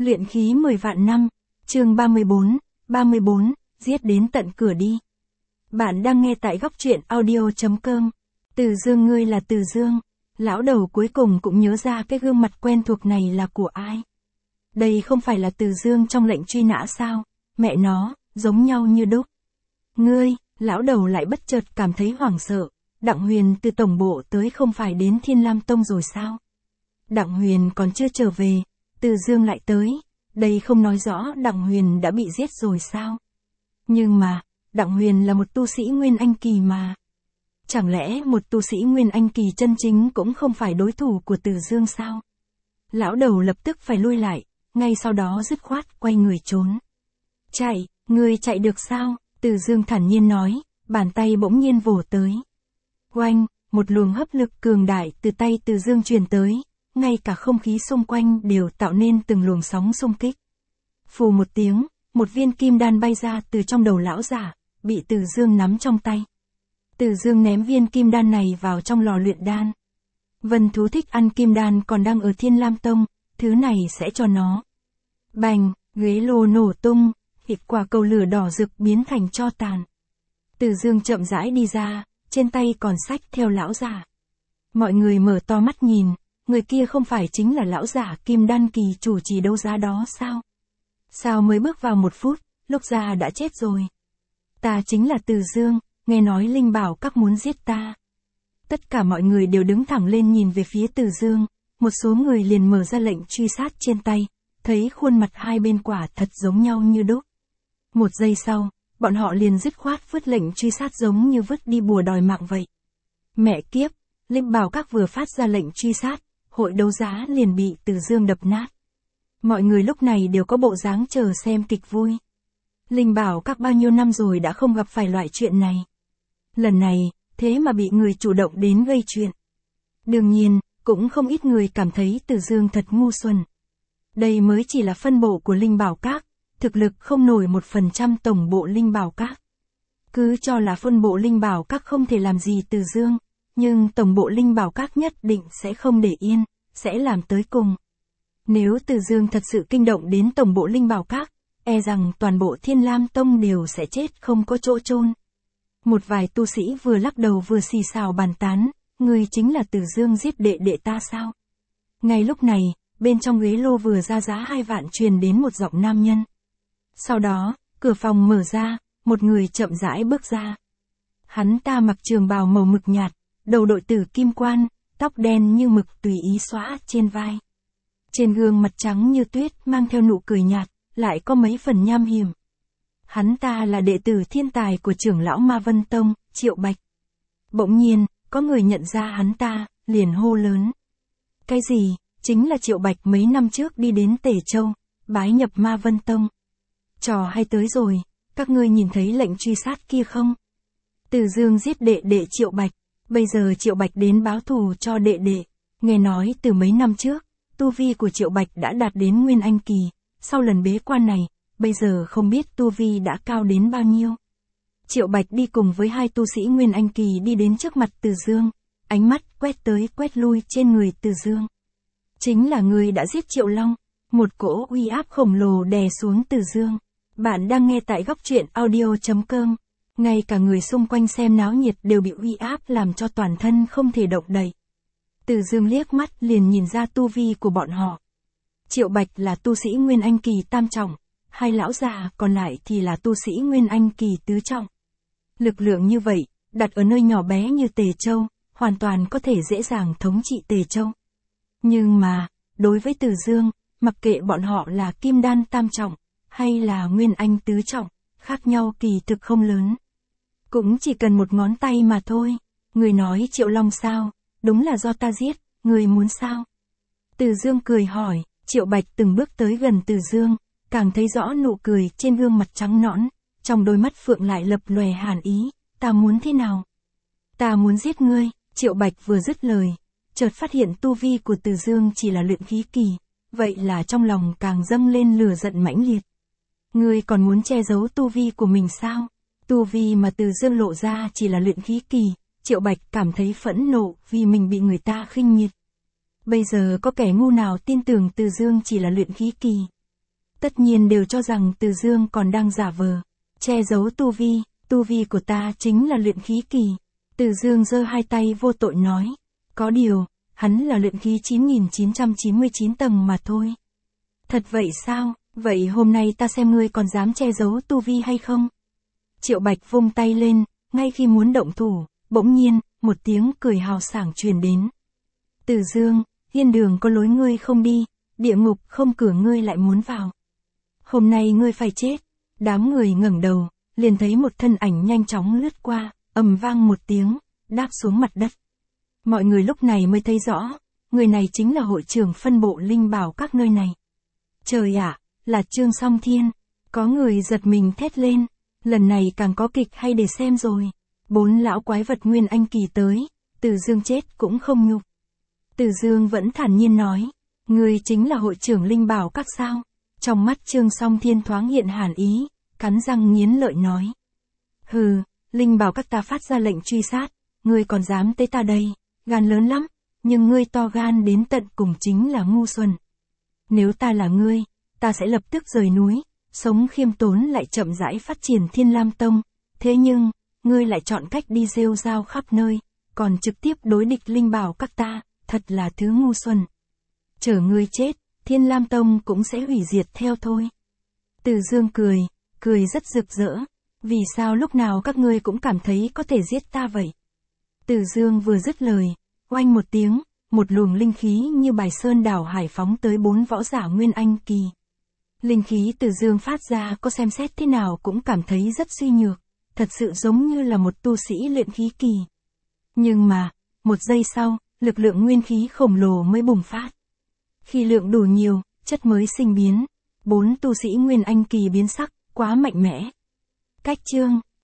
Luyện khí 10 vạn năm, chương 34, giết đến tận cửa đi. Bạn đang nghe tại góc truyện audio.com. Từ Dương, ngươi là Từ Dương. Lão đầu cuối cùng cũng nhớ ra cái gương mặt quen thuộc này là của ai. Đây không phải là Từ Dương trong lệnh truy nã sao? Mẹ nó, giống nhau như đúc. Ngươi, lão đầu lại bất chợt cảm thấy hoảng sợ. Đặng Huyền từ tổng bộ tới không phải đến Thiên Lam Tông rồi sao? Đặng Huyền còn chưa trở về, Từ Dương lại tới. Đây không nói rõ Đặng Huyền đã bị giết rồi sao? Nhưng mà, Đặng Huyền là một tu sĩ Nguyên Anh Kỳ mà. Chẳng lẽ một tu sĩ Nguyên Anh Kỳ chân chính cũng không phải đối thủ của Từ Dương sao? Lão đầu lập tức phải lui lại, ngay sau đó dứt khoát quay người trốn. Chạy, ngươi chạy được sao? Từ Dương thản nhiên nói, bàn tay bỗng nhiên vồ tới. Oanh, một luồng hấp lực cường đại từ tay Từ Dương truyền tới, ngay cả không khí xung quanh đều tạo nên từng luồng sóng xung kích. Phù một tiếng, một viên kim đan bay ra từ trong đầu lão giả, bị Từ Dương nắm trong tay. Từ Dương ném viên kim đan này vào trong lò luyện đan. Vân thú thích ăn kim đan còn đang ở Thiên Lam Tông, thứ này sẽ cho nó. Bành, ghế lô nổ tung, thịt quả cầu lửa đỏ rực biến thành tro tàn. Từ Dương chậm rãi đi ra, trên tay còn xách theo lão giả. Mọi người mở to mắt nhìn, người kia không phải chính là lão giả Kim Đan Kỳ chủ trì đấu giá đó sao? Sao mới bước vào 1 phút, lúc ra đã chết rồi? Ta chính là Từ Dương, nghe nói Linh bảo các muốn giết ta. Tất cả mọi người đều đứng thẳng lên nhìn về phía Từ Dương, một số người liền mở ra lệnh truy sát trên tay, thấy khuôn mặt hai bên quả thật giống nhau như đúc. 1 giây sau, bọn họ liền dứt khoát vứt lệnh truy sát giống như vứt đi bùa đòi mạng vậy. Mẹ kiếp, Linh bảo các vừa phát ra lệnh truy sát, hội đấu giá liền bị Từ Dương đập nát. Mọi người lúc này đều có bộ dáng chờ xem kịch vui. Linh bảo các bao nhiêu năm rồi đã không gặp phải loại chuyện này. Lần này, thế mà bị người chủ động đến gây chuyện. Đương nhiên, cũng không ít người cảm thấy Từ Dương thật ngu xuẩn. Đây mới chỉ là phân bộ của Linh bảo các, thực lực không nổi 1% tổng bộ Linh bảo các. Cứ cho là phân bộ Linh bảo các không thể làm gì Từ Dương, nhưng tổng bộ Linh bảo các nhất định sẽ không để yên, sẽ làm tới cùng. Nếu Từ Dương thật sự kinh động đến tổng bộ Linh bảo các, e rằng toàn bộ Thiên Lam Tông đều sẽ chết không có chỗ chôn. Một vài tu sĩ vừa lắc đầu vừa xì xào bàn tán, người chính là Từ Dương giết đệ đệ ta sao? Ngay lúc này, bên trong ghế lô vừa ra giá 2 vạn truyền đến một giọng nam nhân. Sau đó, cửa phòng mở ra, một người chậm rãi bước ra. Hắn ta mặc trường bào màu mực nhạt, đầu đội tử kim quan, tóc đen như mực tùy ý xõa trên vai. Trên gương mặt trắng như tuyết mang theo nụ cười nhạt, lại có mấy phần nham hiểm. Hắn ta là đệ tử thiên tài của trưởng lão Ma Vân Tông, Triệu Bạch. Bỗng nhiên, có người nhận ra hắn ta, liền hô lớn. Cái gì, chính là Triệu Bạch mấy năm trước đi đến Tề Châu, bái nhập Ma Vân Tông. Trò hay tới rồi, các ngươi nhìn thấy lệnh truy sát kia không? Từ Dương giết đệ đệ Triệu Bạch, bây giờ Triệu Bạch đến báo thù cho đệ đệ. Nghe nói từ mấy năm trước, tu vi của Triệu Bạch đã đạt đến Nguyên Anh Kỳ, sau lần bế quan này, bây giờ không biết tu vi đã cao đến bao nhiêu. Triệu Bạch đi cùng với 2 tu sĩ Nguyên Anh Kỳ đi đến trước mặt Từ Dương, ánh mắt quét tới quét lui trên người Từ Dương. Chính là người đã giết Triệu Long, một cỗ uy áp khổng lồ đè xuống Từ Dương. Bạn đang nghe tại góc truyện audio.com, ngay cả người xung quanh xem náo nhiệt đều bị uy áp làm cho toàn thân không thể động đậy. Từ Dương liếc mắt liền nhìn ra tu vi của bọn họ. Triệu Bạch là tu sĩ Nguyên Anh Kỳ tam trọng, 2 lão già còn lại thì là tu sĩ Nguyên Anh Kỳ tứ trọng. Lực lượng như vậy, đặt ở nơi nhỏ bé như Tề Châu, hoàn toàn có thể dễ dàng thống trị Tề Châu. Nhưng mà, đối với Từ Dương, mặc kệ bọn họ là Kim Đan tam trọng, hay là Nguyên Anh tứ trọng, khác nhau kỳ thực không lớn. Cũng chỉ cần một ngón tay mà thôi. Người nói Triệu Long sao? Đúng là do ta giết, người muốn sao? Từ Dương cười hỏi. Triệu Bạch từng bước tới gần Từ Dương, càng thấy rõ nụ cười trên gương mặt trắng nõn, trong đôi mắt phượng lại lập lòe hàn ý. Ta muốn thế nào? Ta muốn giết ngươi. Triệu Bạch vừa dứt lời, chợt phát hiện tu vi của Từ Dương chỉ là luyện khí kỳ, vậy là trong lòng càng dâng lên lửa giận mãnh liệt. Ngươi còn muốn che giấu tu vi của mình sao? Tu vi mà Từ Dương lộ ra chỉ là luyện khí kỳ, Triệu Bạch cảm thấy phẫn nộ vì mình bị người ta khinh miệt. Bây giờ có kẻ ngu nào tin tưởng Từ Dương chỉ là luyện khí kỳ. Tất nhiên đều cho rằng Từ Dương còn đang giả vờ, che giấu tu vi của ta chính là luyện khí kỳ. Từ Dương giơ hai tay vô tội nói, có điều, hắn là luyện khí 9999 tầng mà thôi. Thật vậy sao, vậy hôm nay ta xem ngươi còn dám che giấu tu vi hay không? Triệu Bạch vung tay lên, ngay khi muốn động thủ, bỗng nhiên, một tiếng cười hào sảng truyền đến. Từ Dương, thiên đường có lối ngươi không đi, địa ngục không cửa ngươi lại muốn vào. Hôm nay ngươi phải chết. Đám người ngẩng đầu, liền thấy một thân ảnh nhanh chóng lướt qua, ầm vang một tiếng, đáp xuống mặt đất. Mọi người lúc này mới thấy rõ, người này chính là hội trưởng phân bộ linh bảo các nơi này. Trời ạ, là Trương Song Thiên. Có người giật mình thét lên, lần này càng có kịch hay để xem rồi. 4 lão quái vật nguyên anh kỳ tới, Từ Dương chết cũng không nhục. Từ Dương vẫn thản nhiên nói, ngươi chính là hội trưởng linh bảo các sao? Trong mắt Trương Song Thiên thoáng hiện hàn ý, cắn răng nghiến lợi nói. Hừ, linh bảo các ta phát ra lệnh truy sát, ngươi còn dám tới ta đây, gan lớn lắm, nhưng ngươi to gan đến tận cùng chính là ngu xuẩn. Nếu ta là ngươi, ta sẽ lập tức rời núi, sống khiêm tốn lại chậm rãi phát triển Thiên Lam Tông, thế nhưng, ngươi lại chọn cách đi rêu rao khắp nơi, còn trực tiếp đối địch linh bảo các ta, thật là thứ ngu xuẩn. Chờ ngươi chết, Thiên Lam Tông cũng sẽ hủy diệt theo thôi. Từ Dương cười rất rực rỡ. Vì sao lúc nào các ngươi cũng cảm thấy có thể giết ta vậy? Từ Dương vừa dứt lời, oanh một tiếng, một luồng linh khí như bài sơn đảo hải phóng tới 4 võ giả nguyên anh kỳ. Linh khí Từ Dương phát ra có xem xét thế nào cũng cảm thấy rất suy nhược, thật sự giống như là một tu sĩ luyện khí kỳ. Nhưng mà, một giây sau, lực lượng nguyên khí khổng lồ mới bùng phát. Khi lượng đủ nhiều, chất mới sinh biến. 4 tu sĩ nguyên anh kỳ biến sắc, quá mạnh mẽ. Cách chương